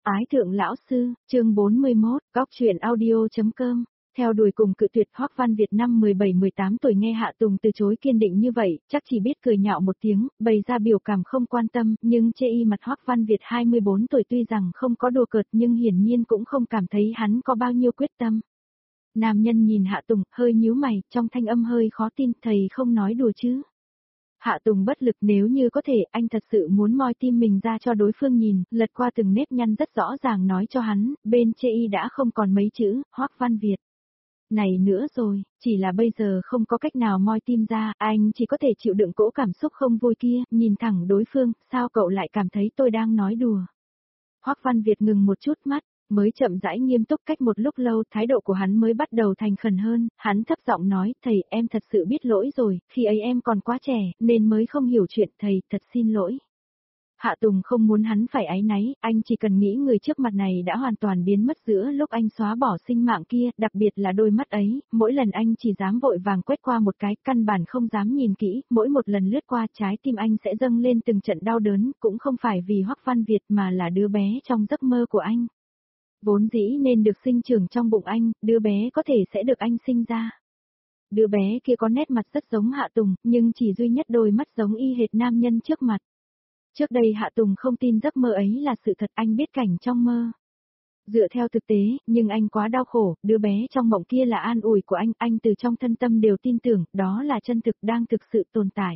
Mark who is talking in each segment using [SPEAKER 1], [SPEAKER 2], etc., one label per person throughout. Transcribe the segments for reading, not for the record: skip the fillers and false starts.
[SPEAKER 1] Ái thượng lão sư, chương 41, góc truyện audio.com. Theo đuổi cùng cự tuyệt Hoắc Văn Việt năm 17-18 tuổi nghe Hạ Tùng từ chối kiên định như vậy, chắc chỉ biết cười nhạo một tiếng, bày ra biểu cảm không quan tâm, nhưng chê y mặt Hoắc Văn Việt 24 tuổi tuy rằng không có đùa cợt nhưng hiển nhiên cũng không cảm thấy hắn có bao nhiêu quyết tâm. Nam nhân nhìn Hạ Tùng, hơi nhíu mày, trong thanh âm hơi khó tin, thầy không nói đùa chứ. Hạ Tùng bất lực, nếu như có thể, anh thật sự muốn moi tim mình ra cho đối phương nhìn, lật qua từng nếp nhăn rất rõ ràng nói cho hắn, bên chê y đã không còn mấy chữ, Hoắc Văn Việt. Này nữa rồi, chỉ là bây giờ không có cách nào moi tim ra, anh chỉ có thể chịu đựng cỗ cảm xúc không vui kia, nhìn thẳng đối phương, sao cậu lại cảm thấy tôi đang nói đùa. Hoắc Văn Việt ngừng một chút mắt, mới chậm rãi nghiêm túc, cách một lúc lâu, thái độ của hắn mới bắt đầu thành khẩn hơn, hắn thấp giọng nói, thầy, em thật sự biết lỗi rồi, khi ấy em còn quá trẻ, nên mới không hiểu chuyện, thầy, thật xin lỗi. Hạ Tùng không muốn hắn phải áy náy, anh chỉ cần nghĩ người trước mặt này đã hoàn toàn biến mất giữa lúc anh xóa bỏ sinh mạng kia, đặc biệt là đôi mắt ấy, mỗi lần anh chỉ dám vội vàng quét qua một cái, căn bản không dám nhìn kỹ, mỗi một lần lướt qua trái tim anh sẽ dâng lên từng trận đau đớn, cũng không phải vì Hoắc Văn Việt mà là đứa bé trong giấc mơ của anh. Vốn dĩ nên được sinh trưởng trong bụng anh, đứa bé có thể sẽ được anh sinh ra. Đứa bé kia có nét mặt rất giống Hạ Tùng, nhưng chỉ duy nhất đôi mắt giống y hệt nam nhân trước mặt. Trước đây Hạ Tùng không tin giấc mơ ấy là sự thật, anh biết cảnh trong mơ. Dựa theo thực tế, nhưng anh quá đau khổ, đứa bé trong mộng kia là an ủi của anh từ trong thân tâm đều tin tưởng, đó là chân thực đang thực sự tồn tại.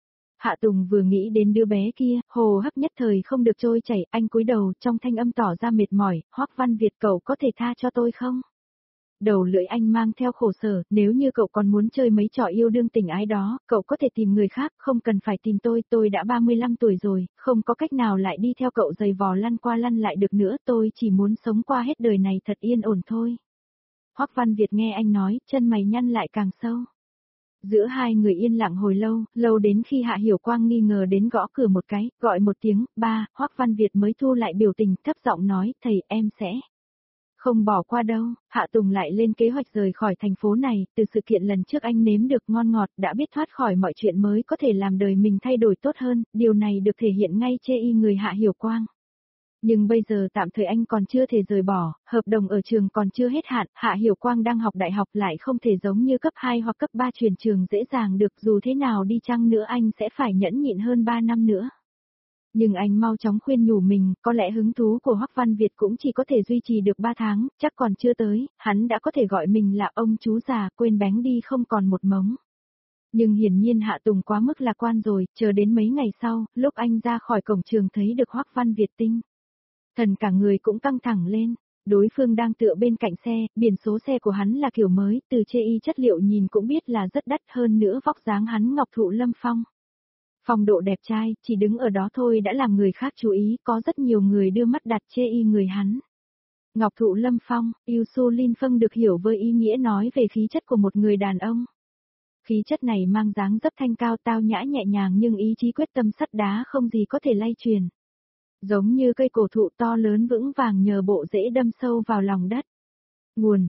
[SPEAKER 1] Hạ Tùng vừa nghĩ đến đứa bé kia, hồ hấp nhất thời không được trôi chảy, anh cúi đầu trong thanh âm tỏ ra mệt mỏi, Hoắc Văn Việt cậu có thể tha cho tôi không? Đầu lưỡi anh mang theo khổ sở, nếu như cậu còn muốn chơi mấy trò yêu đương tình ái đó, cậu có thể tìm người khác, không cần phải tìm tôi đã 35 tuổi rồi, không có cách nào lại đi theo cậu giày vò lăn qua lăn lại được nữa, tôi chỉ muốn sống qua hết đời này thật yên ổn thôi. Hoắc Văn Việt nghe anh nói, chân mày nhăn lại càng sâu. Giữa hai người yên lặng hồi lâu, lâu đến khi Hạ Hiểu Quang nghi ngờ đến gõ cửa một cái, gọi một tiếng, ba, Hoắc Văn Việt mới thu lại biểu tình, thấp giọng nói, thầy, em sẽ không bỏ qua đâu. Hạ Tùng lại lên kế hoạch rời khỏi thành phố này, từ sự kiện lần trước anh nếm được ngon ngọt, đã biết thoát khỏi mọi chuyện mới có thể làm đời mình thay đổi tốt hơn, điều này được thể hiện ngay chê y người Hạ Hiểu Quang. Nhưng bây giờ tạm thời anh còn chưa thể rời bỏ, hợp đồng ở trường còn chưa hết hạn, Hạ Hiểu Quang đang học đại học lại không thể giống như cấp 2 hoặc cấp 3 chuyển trường dễ dàng được, dù thế nào đi chăng nữa anh sẽ phải nhẫn nhịn hơn 3 năm nữa. Nhưng anh mau chóng khuyên nhủ mình, có lẽ hứng thú của Hoắc Văn Việt cũng chỉ có thể duy trì được 3 tháng, chắc còn chưa tới, hắn đã có thể gọi mình là ông chú già, quên bánh đi không còn một mống. Nhưng hiển nhiên Hạ Tùng quá mức lạc quan rồi, chờ đến mấy ngày sau, lúc anh ra khỏi cổng trường thấy được Hoắc Văn Việt tinh thần cả người cũng căng thẳng lên, đối phương đang tựa bên cạnh xe, biển số xe của hắn là kiểu mới, từ chê y chất liệu nhìn cũng biết là rất đắt, hơn nữa vóc dáng hắn ngọc thụ lâm phong. Phong độ đẹp trai, chỉ đứng ở đó thôi đã làm người khác chú ý, có rất nhiều người đưa mắt đặt chê y người hắn. Ngọc thụ lâm phong, Insulin phân được hiểu với ý nghĩa nói về khí chất của một người đàn ông. Khí chất này mang dáng dấp thanh cao tao nhã nhẹ nhàng nhưng ý chí quyết tâm sắt đá không gì có thể lay truyền. Giống như cây cổ thụ to lớn vững vàng nhờ bộ rễ đâm sâu vào lòng đất. Nguồn,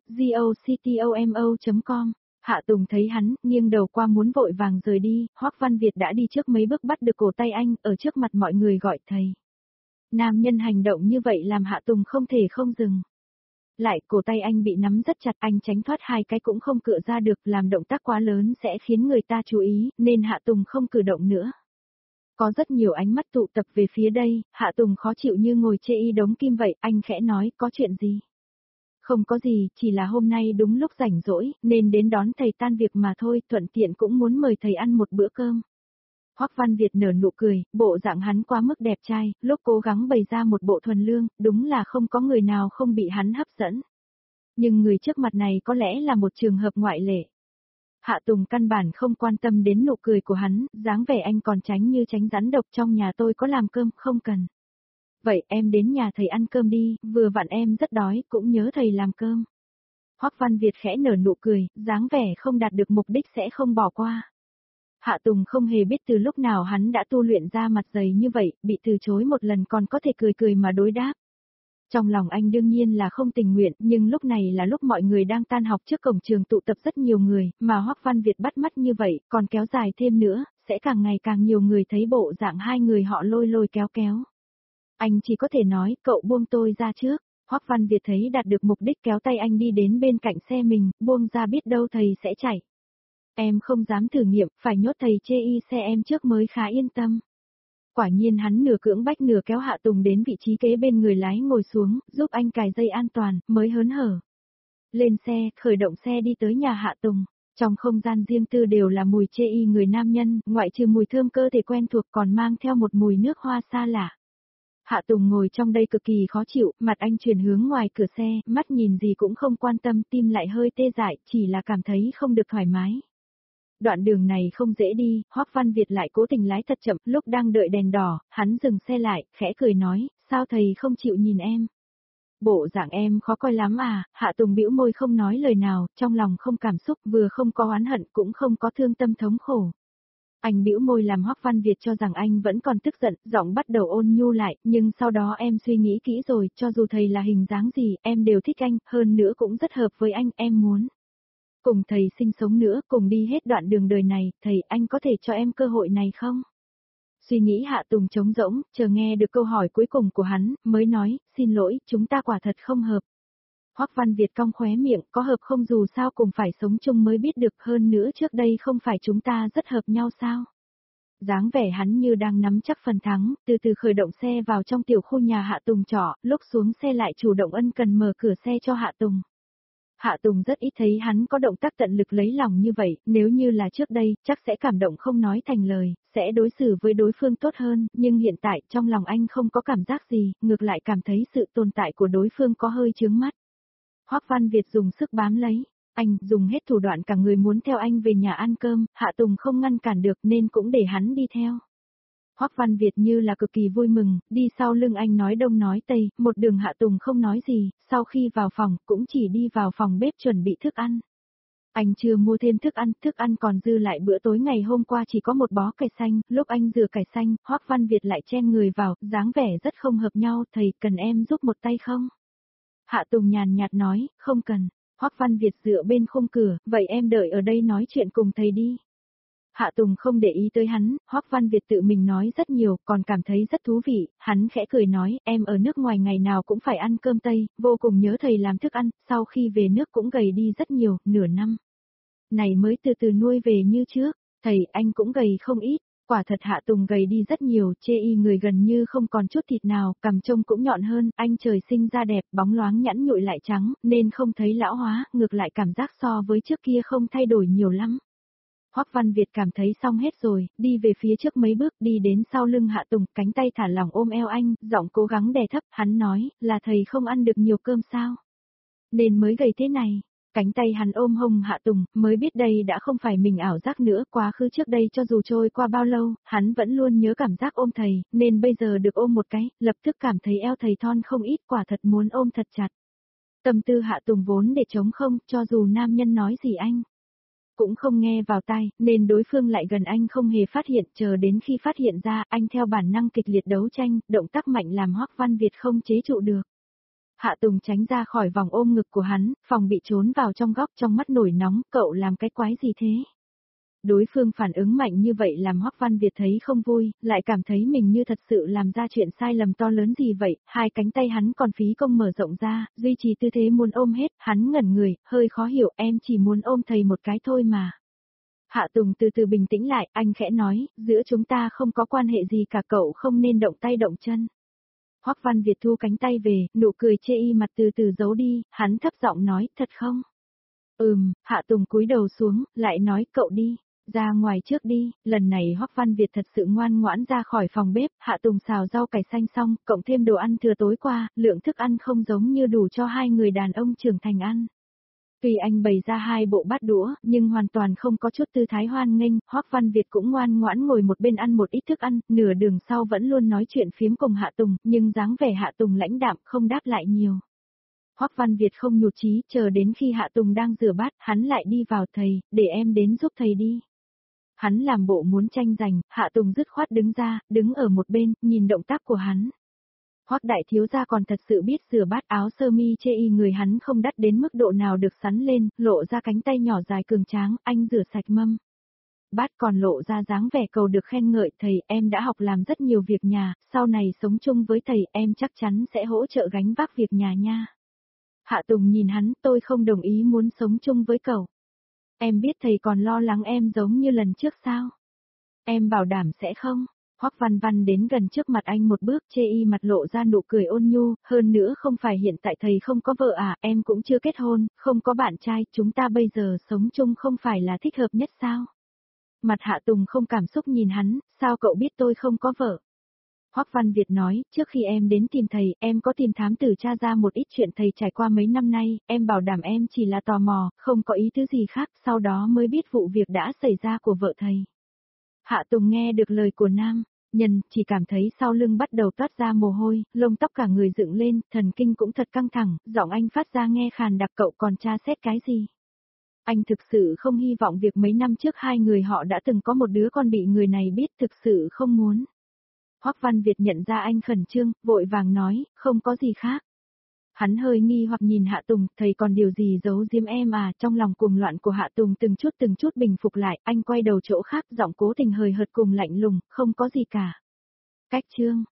[SPEAKER 1] goctomo.com. Hạ Tùng thấy hắn, nghiêng đầu qua muốn vội vàng rời đi, Hoắc Văn Việt đã đi trước mấy bước bắt được cổ tay anh, ở trước mặt mọi người gọi thầy. Nam nhân hành động như vậy làm Hạ Tùng không thể không dừng. Lại cổ tay anh bị nắm rất chặt, anh tránh thoát hai cái cũng không cựa ra được, làm động tác quá lớn sẽ khiến người ta chú ý, nên Hạ Tùng không cử động nữa. Có rất nhiều ánh mắt tụ tập về phía đây, Hạ Tùng khó chịu như ngồi chê y đống kim vậy, anh khẽ nói, có chuyện gì? Không có gì, chỉ là hôm nay đúng lúc rảnh rỗi, nên đến đón thầy tan việc mà thôi, thuận tiện cũng muốn mời thầy ăn một bữa cơm. Hoắc Văn Việt nở nụ cười, bộ dạng hắn quá mức đẹp trai, lúc cố gắng bày ra một bộ thuần lương, đúng là không có người nào không bị hắn hấp dẫn. Nhưng người trước mặt này có lẽ là một trường hợp ngoại lệ. Hạ Tùng căn bản không quan tâm đến nụ cười của hắn, dáng vẻ anh còn tránh như tránh rắn độc, trong nhà tôi có làm cơm, không cần. Vậy em đến nhà thầy ăn cơm đi, vừa vặn em rất đói, cũng nhớ thầy làm cơm. Hoắc Văn Việt khẽ nở nụ cười, dáng vẻ không đạt được mục đích sẽ không bỏ qua. Hạ Tùng không hề biết từ lúc nào hắn đã tu luyện ra mặt dày như vậy, bị từ chối một lần còn có thể cười cười mà đối đáp. Trong lòng anh đương nhiên là không tình nguyện, nhưng lúc này là lúc mọi người đang tan học trước cổng trường tụ tập rất nhiều người, mà Hoắc Văn Việt bắt mắt như vậy, còn kéo dài thêm nữa, sẽ càng ngày càng nhiều người thấy bộ dạng hai người họ lôi lôi kéo kéo. Anh chỉ có thể nói, cậu buông tôi ra trước. Hoắc Văn Việt thấy đạt được mục đích kéo tay anh đi đến bên cạnh xe mình, buông ra biết đâu thầy sẽ chạy. Em không dám thử nghiệm, phải nhốt thầy chê y xe em trước mới khá yên tâm. Quả nhiên hắn nửa cưỡng bách nửa kéo Hạ Tùng đến vị trí kế bên người lái ngồi xuống, giúp anh cài dây an toàn, mới hớn hở. Lên xe, khởi động xe đi tới nhà Hạ Tùng. Trong không gian riêng tư đều là mùi chê y người nam nhân, ngoại trừ mùi thơm cơ thể quen thuộc còn mang theo một mùi nước hoa xa lạ. Hạ Tùng ngồi trong đây cực kỳ khó chịu, mặt anh chuyển hướng ngoài cửa xe, mắt nhìn gì cũng không quan tâm, tim lại hơi tê dại, chỉ là cảm thấy không được thoải mái. Đoạn đường này không dễ đi, Hoắc Văn Việt lại cố tình lái thật chậm, lúc đang đợi đèn đỏ, hắn dừng xe lại, khẽ cười nói, sao thầy không chịu nhìn em? Bộ dạng em khó coi lắm à, Hạ Tùng bĩu môi không nói lời nào, trong lòng không cảm xúc, vừa không có oán hận cũng không có thương tâm thống khổ. Anh bĩu môi làm Hoắc Văn Việt cho rằng anh vẫn còn tức giận, giọng bắt đầu ôn nhu lại, nhưng sau đó em suy nghĩ kỹ rồi, cho dù thầy là hình dáng gì, em đều thích anh, hơn nữa cũng rất hợp với anh, em muốn cùng thầy sinh sống nữa, cùng đi hết đoạn đường đời này, thầy anh có thể cho em cơ hội này không? Suy nghĩ Hạ Tùng trống rỗng, chờ nghe được câu hỏi cuối cùng của hắn, mới nói, xin lỗi, chúng ta quả thật không hợp. Hoắc Văn Việt cong khóe miệng, có hợp không dù sao cùng phải sống chung mới biết được, hơn nữa trước đây không phải chúng ta rất hợp nhau sao? Dáng vẻ hắn như đang nắm chắc phần thắng, từ từ khởi động xe vào trong tiểu khu nhà Hạ Tùng trọ, lúc xuống xe lại chủ động ân cần mở cửa xe cho Hạ Tùng. Hạ Tùng rất ít thấy hắn có động tác tận lực lấy lòng như vậy, nếu như là trước đây, chắc sẽ cảm động không nói thành lời, sẽ đối xử với đối phương tốt hơn, nhưng hiện tại trong lòng anh không có cảm giác gì, ngược lại cảm thấy sự tồn tại của đối phương có hơi chướng mắt. Hoắc Văn Việt dùng sức bám lấy, anh dùng hết thủ đoạn cả người muốn theo anh về nhà ăn cơm, Hạ Tùng không ngăn cản được nên cũng để hắn đi theo. Hoắc Văn Việt như là cực kỳ vui mừng, đi sau lưng anh nói đông nói tây, một đường Hạ Tùng không nói gì, sau khi vào phòng cũng chỉ đi vào phòng bếp chuẩn bị thức ăn. Anh chưa mua thêm thức ăn còn dư lại bữa tối ngày hôm qua chỉ có một bó cải xanh, lúc anh rửa cải xanh, Hoắc Văn Việt lại chen người vào, dáng vẻ rất không hợp nhau, thầy cần em giúp một tay không? Hạ Tùng nhàn nhạt nói, không cần. Hoắc Văn Việt dựa bên khung cửa, vậy em đợi ở đây nói chuyện cùng thầy đi. Hạ Tùng không để ý tới hắn, Hoắc Văn Việt tự mình nói rất nhiều, còn cảm thấy rất thú vị, hắn khẽ cười nói, em ở nước ngoài ngày nào cũng phải ăn cơm Tây, vô cùng nhớ thầy làm thức ăn, sau khi về nước cũng gầy đi rất nhiều, nửa năm. Này mới từ từ nuôi về như trước, thầy anh cũng gầy không ít, quả thật Hạ Tùng gầy đi rất nhiều, chê y người gần như không còn chút thịt nào, cằm trông cũng nhọn hơn, anh trời sinh ra đẹp, bóng loáng nhẵn nhụi lại trắng, nên không thấy lão hóa, ngược lại cảm giác so với trước kia không thay đổi nhiều lắm. Hoắc Văn Việt cảm thấy xong hết rồi, đi về phía trước mấy bước, đi đến sau lưng Hạ Tùng, cánh tay thả lỏng ôm eo anh, giọng cố gắng đè thấp, hắn nói, là thầy không ăn được nhiều cơm sao? Nên mới gầy thế này. Cánh tay hắn ôm hông Hạ Tùng, mới biết đây đã không phải mình ảo giác nữa, quá khứ trước đây cho dù trôi qua bao lâu, hắn vẫn luôn nhớ cảm giác ôm thầy, nên bây giờ được ôm một cái, lập tức cảm thấy eo thầy thon không ít, quả thật muốn ôm thật chặt. Tâm tư Hạ Tùng vốn để trống không, cho dù nam nhân nói gì anh cũng không nghe vào tai, nên đối phương lại gần anh không hề phát hiện, chờ đến khi phát hiện ra, anh theo bản năng kịch liệt đấu tranh, động tác mạnh làm Hoắc Văn Việt không chế trụ được. Hạ Tùng tránh ra khỏi vòng ôm ngực của hắn, phòng bị trốn vào trong góc, trong mắt nổi nóng, cậu làm cái quái gì thế? Đối phương phản ứng mạnh như vậy làm Hoắc Văn Việt thấy không vui, lại cảm thấy mình như thật sự làm ra chuyện sai lầm to lớn gì vậy, hai cánh tay hắn còn phí công mở rộng ra, duy trì tư thế muốn ôm hết, hắn ngẩn người, hơi khó hiểu, em chỉ muốn ôm thầy một cái thôi mà. Hạ Tùng từ từ bình tĩnh lại, anh khẽ nói, giữa chúng ta không có quan hệ gì cả, cậu không nên động tay động chân. Hoắc Văn Việt thu cánh tay về, nụ cười chê y mặt từ từ giấu đi, hắn thấp giọng nói, thật không? Hạ Tùng cúi đầu xuống, lại nói, cậu đi. Ra ngoài trước đi, lần này Hoắc Văn Việt thật sự ngoan ngoãn ra khỏi phòng bếp, Hạ Tùng xào rau cải xanh xong, cộng thêm đồ ăn thừa tối qua, lượng thức ăn không giống như đủ cho hai người đàn ông trưởng thành ăn. Tuy anh bày ra hai bộ bát đũa, nhưng hoàn toàn không có chút tư thái hoan nghênh, Hoắc Văn Việt cũng ngoan ngoãn ngồi một bên ăn một ít thức ăn, nửa đường sau vẫn luôn nói chuyện phiếm cùng Hạ Tùng, nhưng dáng vẻ Hạ Tùng lãnh đạm không đáp lại nhiều. Hoắc Văn Việt không nhụt chí, chờ đến khi Hạ Tùng đang rửa bát, hắn lại đi vào, thầy, để em đến giúp thầy đi. Hắn làm bộ muốn tranh giành, Hạ Tùng dứt khoát đứng ra, đứng ở một bên, nhìn động tác của hắn. Hoắc đại thiếu gia còn thật sự biết rửa bát, áo sơ mi chê y người hắn không đắt đến mức độ nào được sắn lên, lộ ra cánh tay nhỏ dài cường tráng, anh rửa sạch mâm. bát còn lộ ra dáng vẻ cầu được khen ngợi, thầy, em đã học làm rất nhiều việc nhà, sau này sống chung với thầy, em chắc chắn sẽ hỗ trợ gánh vác việc nhà nha. Hạ Tùng nhìn hắn, tôi không đồng ý muốn sống chung với cậu. Em biết thầy còn lo lắng em giống như lần trước sao? Em bảo đảm sẽ không. Hoắc Văn Văn đến gần trước mặt anh một bước, chê y mặt lộ ra nụ cười ôn nhu, hơn nữa không phải hiện tại thầy không có vợ à, em cũng chưa kết hôn, không có bạn trai, chúng ta bây giờ sống chung không phải là thích hợp nhất sao? Mặt Hạ Tùng không cảm xúc nhìn hắn, sao cậu biết tôi không có vợ? Hoắc Văn Việt nói, trước khi em đến tìm thầy, em có tìm thám tử tra ra một ít chuyện thầy trải qua mấy năm nay, em bảo đảm em chỉ là tò mò, không có ý tứ gì khác, sau đó mới biết vụ việc đã xảy ra của vợ thầy. Hạ Tùng nghe được lời của nam nhân, chỉ cảm thấy sau lưng bắt đầu toát ra mồ hôi, lông tóc cả người dựng lên, thần kinh cũng thật căng thẳng, giọng anh phát ra nghe khàn đặc, cậu còn tra xét cái gì? Anh thực sự không hy vọng việc mấy năm trước hai người họ đã từng có một đứa con bị người này biết, thực sự không muốn. Hoắc Văn Việt nhận ra anh khẩn trương, vội vàng nói, không có gì khác. Hắn hơi nghi hoặc nhìn Hạ Tùng, thầy còn điều gì giấu giếm em à, trong lòng cuồng loạn của Hạ Tùng từng chút bình phục lại, anh quay đầu chỗ khác, giọng cố tình hời hợt cùng lạnh lùng, không có gì cả. Cách chương